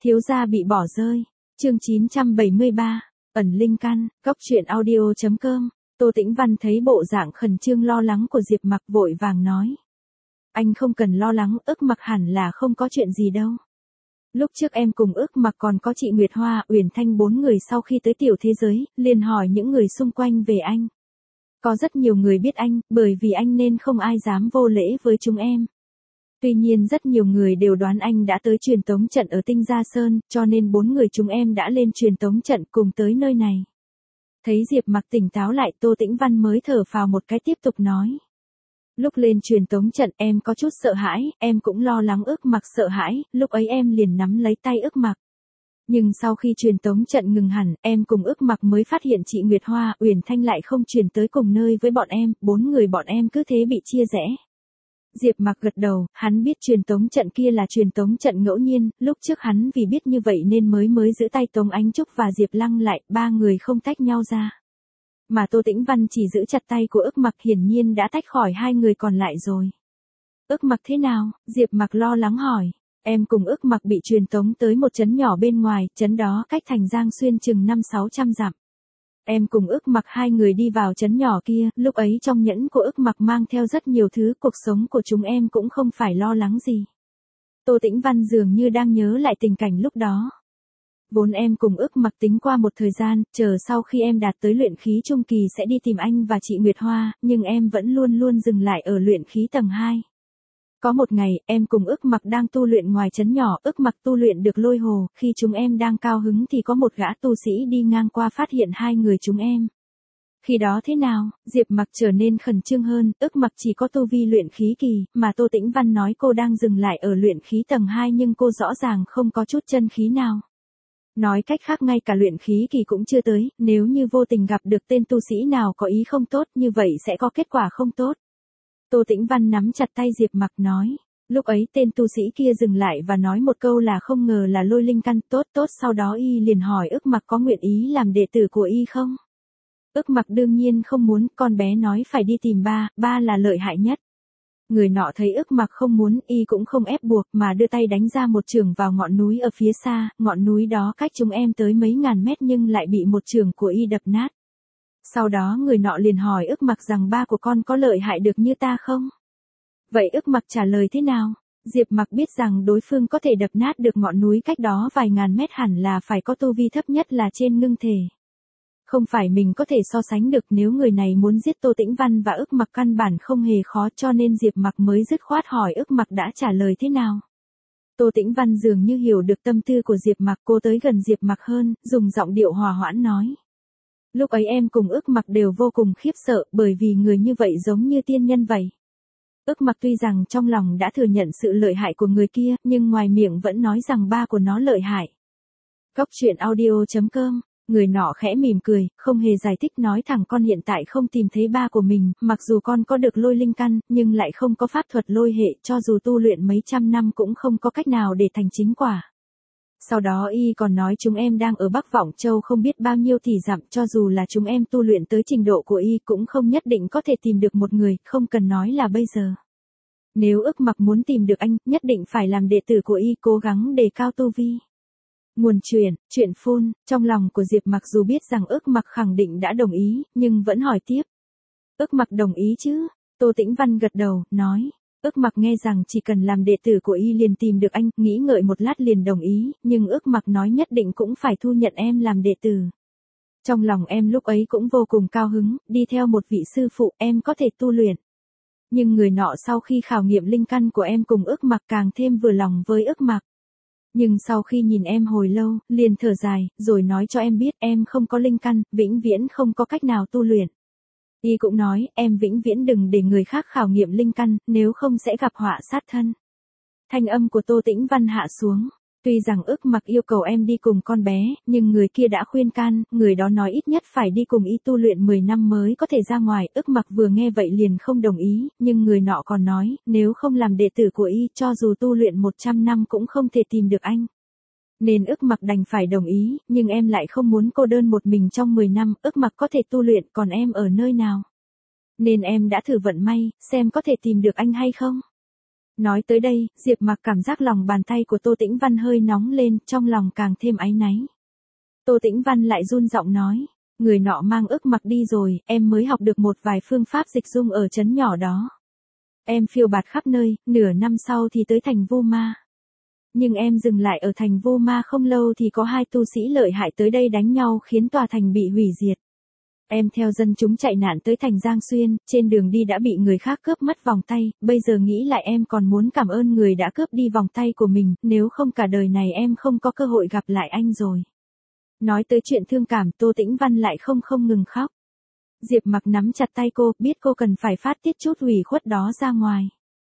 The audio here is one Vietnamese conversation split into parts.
Thiếu gia bị bỏ rơi. Chương 973. Ẩn linh căn. Góc truyện audio.com. Tô Tĩnh Văn thấy bộ dạng khẩn trương lo lắng của Diệp Mặc vội vàng nói. Anh không cần lo lắng, ức Mặc hẳn là không có chuyện gì đâu. Lúc trước em cùng ức Mặc còn có chị Nguyệt Hoa, Uyển Thanh 4 người sau khi tới tiểu thế giới, liền hỏi những người xung quanh về anh. Có rất nhiều người biết anh, bởi vì anh nên không ai dám vô lễ với chúng em. Tuy nhiên rất nhiều người đều đoán anh đã tới truyền tống trận ở Tinh Gia Sơn, cho nên 4 người chúng em đã lên truyền tống trận cùng tới nơi này. Thấy Diệp Mặc tỉnh táo lại, Tô Tĩnh Văn mới thở phào một cái tiếp tục nói. Lúc lên truyền tống trận em có chút sợ hãi, em cũng lo lắng ức Mặc sợ hãi, lúc ấy em liền nắm lấy tay ức Mặc. Nhưng sau khi truyền tống trận ngừng hẳn, em cùng ức Mặc mới phát hiện chị Nguyệt Hoa, Uyển Thanh lại không truyền tới cùng nơi với bọn em, 4 người bọn em cứ thế bị chia rẽ. Diệp Mặc gật đầu, hắn biết truyền tống trận kia là truyền tống trận ngẫu nhiên, lúc trước hắn vì biết như vậy nên mới giữ tay Tống Ánh Trúc và Diệp Lăng lại, 3 người không tách nhau ra. Mà Tô Tĩnh Văn chỉ giữ chặt tay của ức Mặc, hiển nhiên đã tách khỏi 2 người còn lại rồi. Ức Mặc thế nào? Diệp Mặc lo lắng hỏi. Em cùng ức Mặc bị truyền tống tới một trấn nhỏ bên ngoài, trấn đó cách thành Giang Xuyên chừng 500-600 dặm. Em cùng ức Mặc 2 người đi vào trấn nhỏ kia, lúc ấy trong nhẫn của ức Mặc mang theo rất nhiều thứ, cuộc sống của chúng em cũng không phải lo lắng gì. Tô Tĩnh Văn dường như đang nhớ lại tình cảnh lúc đó. Vốn em cùng ức Mặc tính qua một thời gian, chờ sau khi em đạt tới luyện khí trung kỳ sẽ đi tìm anh và chị Nguyệt Hoa, nhưng em vẫn luôn dừng lại ở luyện khí tầng 2. Có một ngày, em cùng ức Mặc đang tu luyện ngoài trấn nhỏ, ức Mặc tu luyện được lôi hồ, khi chúng em đang cao hứng thì có một gã tu sĩ đi ngang qua phát hiện 2 người chúng em. Khi đó thế nào? Diệp Mặc trở nên khẩn trương hơn, ức Mặc chỉ có tu vi luyện khí kỳ, mà Tô Tĩnh Văn nói cô đang dừng lại ở luyện khí tầng 2 nhưng cô rõ ràng không có chút chân khí nào. Nói cách khác ngay cả luyện khí kỳ cũng chưa tới, nếu như vô tình gặp được tên tu sĩ nào có ý không tốt như vậy sẽ có kết quả không tốt. Tô Tĩnh Văn nắm chặt tay Diệp Mặc nói. Lúc ấy tên tu sĩ kia dừng lại và nói một câu là không ngờ là lôi linh căn, tốt, sau đó y liền hỏi ức Mặc có nguyện ý làm đệ tử của y không? Ức Mặc đương nhiên không muốn, con bé nói phải đi tìm ba là lợi hại nhất. Người nọ thấy ức Mặc không muốn, y cũng không ép buộc mà đưa tay đánh ra một chưởng vào ngọn núi ở phía xa, ngọn núi đó cách chúng em tới mấy ngàn mét nhưng lại bị một chưởng của y đập nát. Sau đó người nọ liền hỏi ức Mặc rằng ba của con có lợi hại được như ta không? Vậy ức Mặc trả lời thế nào? Diệp Mặc biết rằng đối phương có thể đập nát được ngọn núi cách đó vài ngàn mét hẳn là phải có tu vi thấp nhất là trên ngưng thể. Không phải mình có thể so sánh được, nếu người này muốn giết Tô Tĩnh Văn và ức Mặc căn bản không hề khó, cho nên Diệp Mặc mới dứt khoát hỏi ức Mặc đã trả lời thế nào. Tô Tĩnh Văn dường như hiểu được tâm tư của Diệp Mặc, cô tới gần Diệp Mặc hơn, dùng giọng điệu hòa hoãn nói. Lúc ấy em cùng ức Mặc đều vô cùng khiếp sợ, bởi vì người như vậy giống như tiên nhân vậy. Ức Mặc tuy rằng trong lòng đã thừa nhận sự lợi hại của người kia, nhưng ngoài miệng vẫn nói rằng ba của nó lợi hại. Góc truyện audio.com. Người nọ khẽ mỉm cười, không hề giải thích, nói thẳng con hiện tại không tìm thấy ba của mình, mặc dù con có được lôi linh căn, nhưng lại không có pháp thuật lôi hệ, cho dù tu luyện mấy trăm năm cũng không có cách nào để thành chính quả. Sau đó y còn nói chúng em đang ở Bắc Vọng Châu không biết bao nhiêu tỷ dặm, cho dù là chúng em tu luyện tới trình độ của y cũng không nhất định có thể tìm được một người, không cần nói là bây giờ. Nếu ức Mặc muốn tìm được anh, nhất định phải làm đệ tử của y, cố gắng đề cao tu vi. Nguồn chuyện phun, trong lòng của Diệp Mặc dù biết rằng ức Mặc khẳng định đã đồng ý, nhưng vẫn hỏi tiếp. Ức Mặc đồng ý chứ? Tô Tĩnh Văn gật đầu, nói. Ức Mặc nghe rằng chỉ cần làm đệ tử của y liền tìm được anh, nghĩ ngợi một lát liền đồng ý, nhưng ức Mặc nói nhất định cũng phải thu nhận em làm đệ tử. Trong lòng em lúc ấy cũng vô cùng cao hứng, đi theo một vị sư phụ em có thể tu luyện. Nhưng người nọ sau khi khảo nghiệm linh căn của em cùng ức Mặc càng thêm vừa lòng với ức Mặc. Nhưng sau khi nhìn em hồi lâu, liền thở dài, rồi nói cho em biết em không có linh căn, vĩnh viễn không có cách nào tu luyện. Y cũng nói, em vĩnh viễn đừng để người khác khảo nghiệm linh căn, nếu không sẽ gặp họa sát thân. Thanh âm của Tô Tĩnh Văn hạ xuống. Tuy rằng ức Mặc yêu cầu em đi cùng con bé, nhưng người kia đã khuyên can, người đó nói ít nhất phải đi cùng y tu luyện 10 năm mới có thể ra ngoài. Ức Mặc vừa nghe vậy liền không đồng ý, nhưng người nọ còn nói, nếu không làm đệ tử của y, cho dù tu luyện 100 năm cũng không thể tìm được anh. Nên ức Mặc đành phải đồng ý, nhưng em lại không muốn cô đơn một mình trong 10 năm, ức Mặc có thể tu luyện, còn em ở nơi nào? Nên em đã thử vận may, xem có thể tìm được anh hay không? Nói tới đây, Diệp Mặc cảm giác lòng bàn tay của Tô Tĩnh Văn hơi nóng lên, trong lòng càng thêm áy náy. Tô Tĩnh Văn lại run giọng nói, người nọ mang ức mặc đi rồi, em mới học được một vài phương pháp dịch dung ở trấn nhỏ đó. Em phiêu bạt khắp nơi, nửa năm sau thì tới thành Vu Ma. Nhưng em dừng lại ở thành Vu Ma không lâu thì có 2 tu sĩ lợi hại tới đây đánh nhau khiến tòa thành bị hủy diệt. Em theo dân chúng chạy nạn tới thành Giang Xuyên, trên đường đi đã bị người khác cướp mất vòng tay, bây giờ nghĩ lại em còn muốn cảm ơn người đã cướp đi vòng tay của mình, nếu không cả đời này em không có cơ hội gặp lại anh rồi. Nói tới chuyện thương cảm, Tô Tĩnh Văn lại không ngừng khóc. Diệp Mặc nắm chặt tay cô, biết cô cần phải phát tiết chút ủy khuất đó ra ngoài.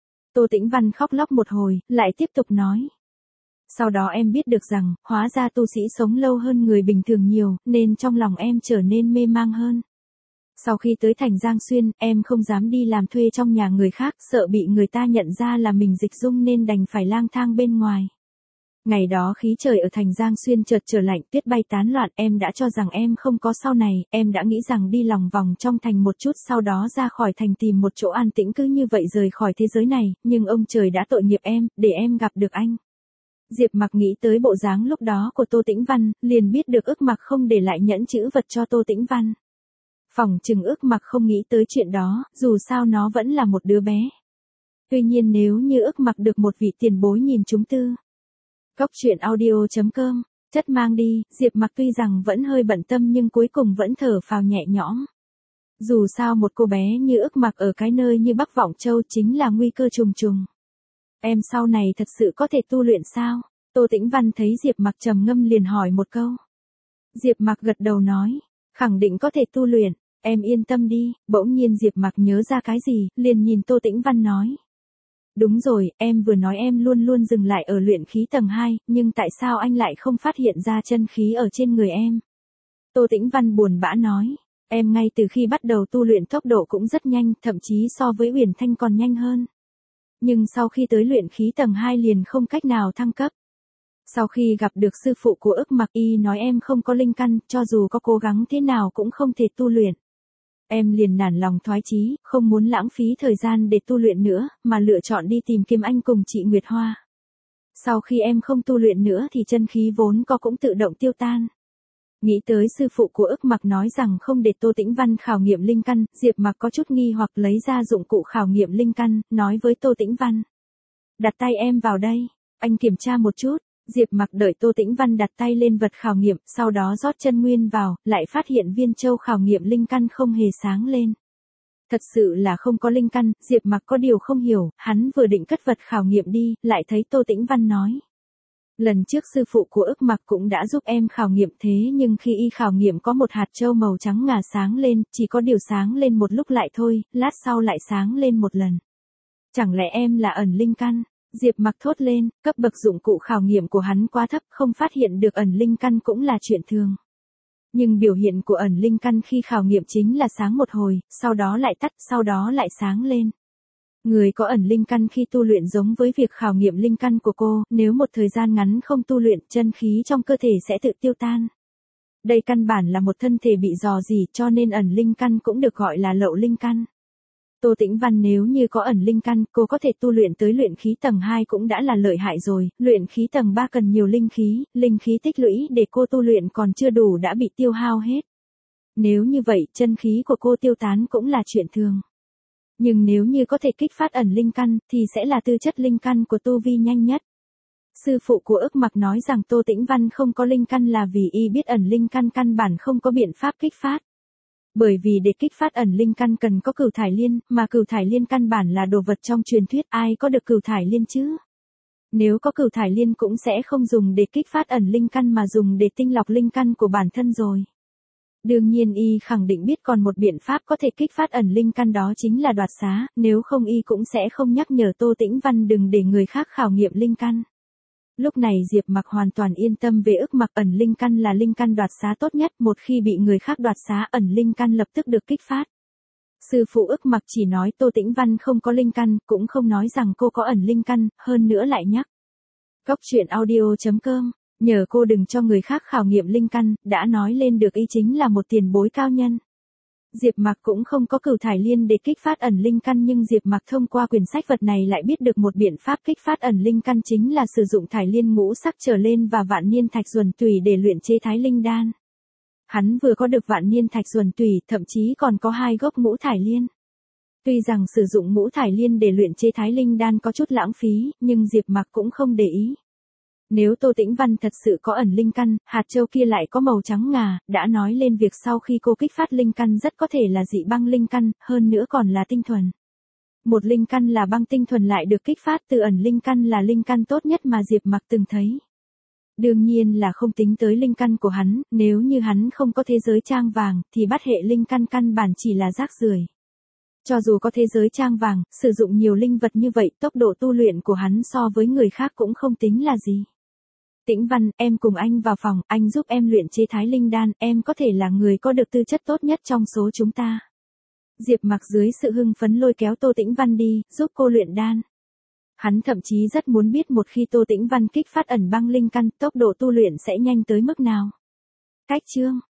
Tô Tĩnh Văn khóc lóc một hồi, lại tiếp tục nói. Sau đó em biết được rằng, hóa ra tu sĩ sống lâu hơn người bình thường nhiều, nên trong lòng em trở nên mê mang hơn. Sau khi tới thành Giang Xuyên, em không dám đi làm thuê trong nhà người khác, sợ bị người ta nhận ra là mình dịch dung nên đành phải lang thang bên ngoài. Ngày đó khí trời ở thành Giang Xuyên chợt trở lạnh, tuyết bay tán loạn, em đã cho rằng em không có sau này, em đã nghĩ rằng đi lòng vòng trong thành một chút sau đó ra khỏi thành tìm một chỗ an tĩnh cứ như vậy rời khỏi thế giới này, nhưng ông trời đã tội nghiệp em, để em gặp được anh. Diệp Mặc nghĩ tới bộ dáng lúc đó của Tô Tĩnh Văn, liền biết được ức mặc không để lại nhẫn chữ vật cho Tô Tĩnh Văn. Phỏng chừng ức mặc không nghĩ tới chuyện đó, dù sao nó vẫn là một đứa bé. Tuy nhiên nếu như ức mặc được một vị tiền bối nhìn chúng tư. Cốc truyện audio.com, chất mang đi, Diệp Mặc tuy rằng vẫn hơi bận tâm nhưng cuối cùng vẫn thở phào nhẹ nhõm. Dù sao một cô bé như ức mặc ở cái nơi như Bắc Vọng Châu chính là nguy cơ trùng trùng. Em sau này thật sự có thể tu luyện sao? Tô Tĩnh Văn thấy Diệp Mặc trầm ngâm liền hỏi một câu. Diệp Mặc gật đầu nói, khẳng định có thể tu luyện, em yên tâm đi. Bỗng nhiên Diệp Mặc nhớ ra cái gì, liền nhìn Tô Tĩnh Văn nói. Đúng rồi, em vừa nói em luôn luôn dừng lại ở luyện khí tầng 2, nhưng tại sao anh lại không phát hiện ra chân khí ở trên người em? Tô Tĩnh Văn buồn bã nói, em ngay từ khi bắt đầu tu luyện tốc độ cũng rất nhanh, thậm chí so với Uyển Thanh còn nhanh hơn. Nhưng sau khi tới luyện khí tầng 2 liền không cách nào thăng cấp. Sau khi gặp được sư phụ của ức mặc y nói em không có linh căn, cho dù có cố gắng thế nào cũng không thể tu luyện. Em liền nản lòng thoái chí, không muốn lãng phí thời gian để tu luyện nữa, mà lựa chọn đi tìm Kim Anh cùng chị Nguyệt Hoa. Sau khi em không tu luyện nữa thì chân khí vốn có cũng tự động tiêu tan. Nghĩ tới sư phụ của ức mặc nói rằng không để Tô Tĩnh Văn khảo nghiệm linh căn, Diệp Mặc có chút nghi hoặc lấy ra dụng cụ khảo nghiệm linh căn, nói với Tô Tĩnh Văn. Đặt tay em vào đây, anh kiểm tra một chút. Diệp Mặc đợi Tô Tĩnh Văn đặt tay lên vật khảo nghiệm, sau đó rót chân nguyên vào, lại phát hiện viên châu khảo nghiệm linh căn không hề sáng lên. Thật sự là không có linh căn, Diệp Mặc có điều không hiểu, hắn vừa định cất vật khảo nghiệm đi, lại thấy Tô Tĩnh Văn nói. Lần trước sư phụ của ức mặc cũng đã giúp em khảo nghiệm thế nhưng khi y khảo nghiệm có một hạt châu màu trắng ngà sáng lên, chỉ có điều sáng lên một lúc lại thôi, lát sau lại sáng lên một lần. Chẳng lẽ em là ẩn linh căn? Diệp Mặc thốt lên, cấp bậc dụng cụ khảo nghiệm của hắn quá thấp, không phát hiện được ẩn linh căn cũng là chuyện thường. Nhưng biểu hiện của ẩn linh căn khi khảo nghiệm chính là sáng một hồi, sau đó lại tắt, sau đó lại sáng lên. Người có ẩn linh căn khi tu luyện giống với việc khảo nghiệm linh căn của cô, nếu một thời gian ngắn không tu luyện, chân khí trong cơ thể sẽ tự tiêu tan. Đây căn bản là một thân thể bị rò rỉ, cho nên ẩn linh căn cũng được gọi là lậu linh căn. Tô Tĩnh Văn nếu như có ẩn linh căn, cô có thể tu luyện tới luyện khí tầng 2 cũng đã là lợi hại rồi, luyện khí tầng 3 cần nhiều linh khí tích lũy để cô tu luyện còn chưa đủ đã bị tiêu hao hết. Nếu như vậy, chân khí của cô tiêu tán cũng là chuyện thường. Nhưng nếu như có thể kích phát ẩn linh căn, thì sẽ là tư chất linh căn của tu vi nhanh nhất. Sư phụ của ức mặc nói rằng Tô Tĩnh Văn không có linh căn là vì y biết ẩn linh căn căn bản không có biện pháp kích phát. Bởi vì để kích phát ẩn linh căn cần có cửu thải liên, mà cửu thải liên căn bản là đồ vật trong truyền thuyết, ai có được cửu thải liên chứ? Nếu có cửu thải liên cũng sẽ không dùng để kích phát ẩn linh căn mà dùng để tinh lọc linh căn của bản thân rồi. Đương nhiên y khẳng định biết còn một biện pháp có thể kích phát ẩn linh căn, đó chính là đoạt xá, nếu không y cũng sẽ không nhắc nhở Tô Tĩnh Văn đừng để người khác khảo nghiệm linh căn. Lúc này Diệp Mặc hoàn toàn yên tâm về ức mặc, ẩn linh căn là linh căn đoạt xá tốt nhất, một khi bị người khác đoạt xá ẩn linh căn lập tức được kích phát. Sư phụ ức mặc chỉ nói Tô Tĩnh Văn không có linh căn, cũng không nói rằng cô có ẩn linh căn, hơn nữa lại nhắc. Cốc truyện audio.com, nhờ cô đừng cho người khác khảo nghiệm linh căn, đã nói lên được y chính là một tiền bối cao nhân. Diệp Mặc cũng không có cửu thải liên để kích phát ẩn linh căn, nhưng Diệp Mặc thông qua quyển sách vật này lại biết được một biện pháp kích phát ẩn linh căn, chính là sử dụng thải liên ngũ sắc trở lên và vạn niên thạch ruồn tùy để luyện chế thái linh đan. Hắn vừa có được vạn niên thạch ruồn tùy, thậm chí còn có 2 gốc ngũ thải liên. Tuy rằng sử dụng ngũ thải liên để luyện chế thái linh đan có chút lãng phí, nhưng Diệp Mặc cũng không để ý. Nếu Tô Tĩnh Văn thật sự có ẩn linh căn, hạt châu kia lại có màu trắng ngà, đã nói lên việc sau khi cô kích phát linh căn rất có thể là dị băng linh căn, hơn nữa còn là tinh thuần. Một linh căn là băng tinh thuần lại được kích phát từ ẩn linh căn là linh căn tốt nhất mà Diệp Mặc từng thấy. Đương nhiên là không tính tới linh căn của hắn, nếu như hắn không có thế giới trang vàng, thì bát hệ linh căn căn bản chỉ là rác rưởi. Cho dù có thế giới trang vàng, sử dụng nhiều linh vật như vậy, tốc độ tu luyện của hắn so với người khác cũng không tính là gì. Tĩnh Văn, em cùng anh vào phòng, anh giúp em luyện chế thái linh đan, em có thể là người có được tư chất tốt nhất trong số chúng ta. Diệp Mặc dưới sự hưng phấn lôi kéo Tô Tĩnh Văn đi, giúp cô luyện đan. Hắn thậm chí rất muốn biết một khi Tô Tĩnh Văn kích phát ẩn băng linh căn, tốc độ tu luyện sẽ nhanh tới mức nào. Cách chương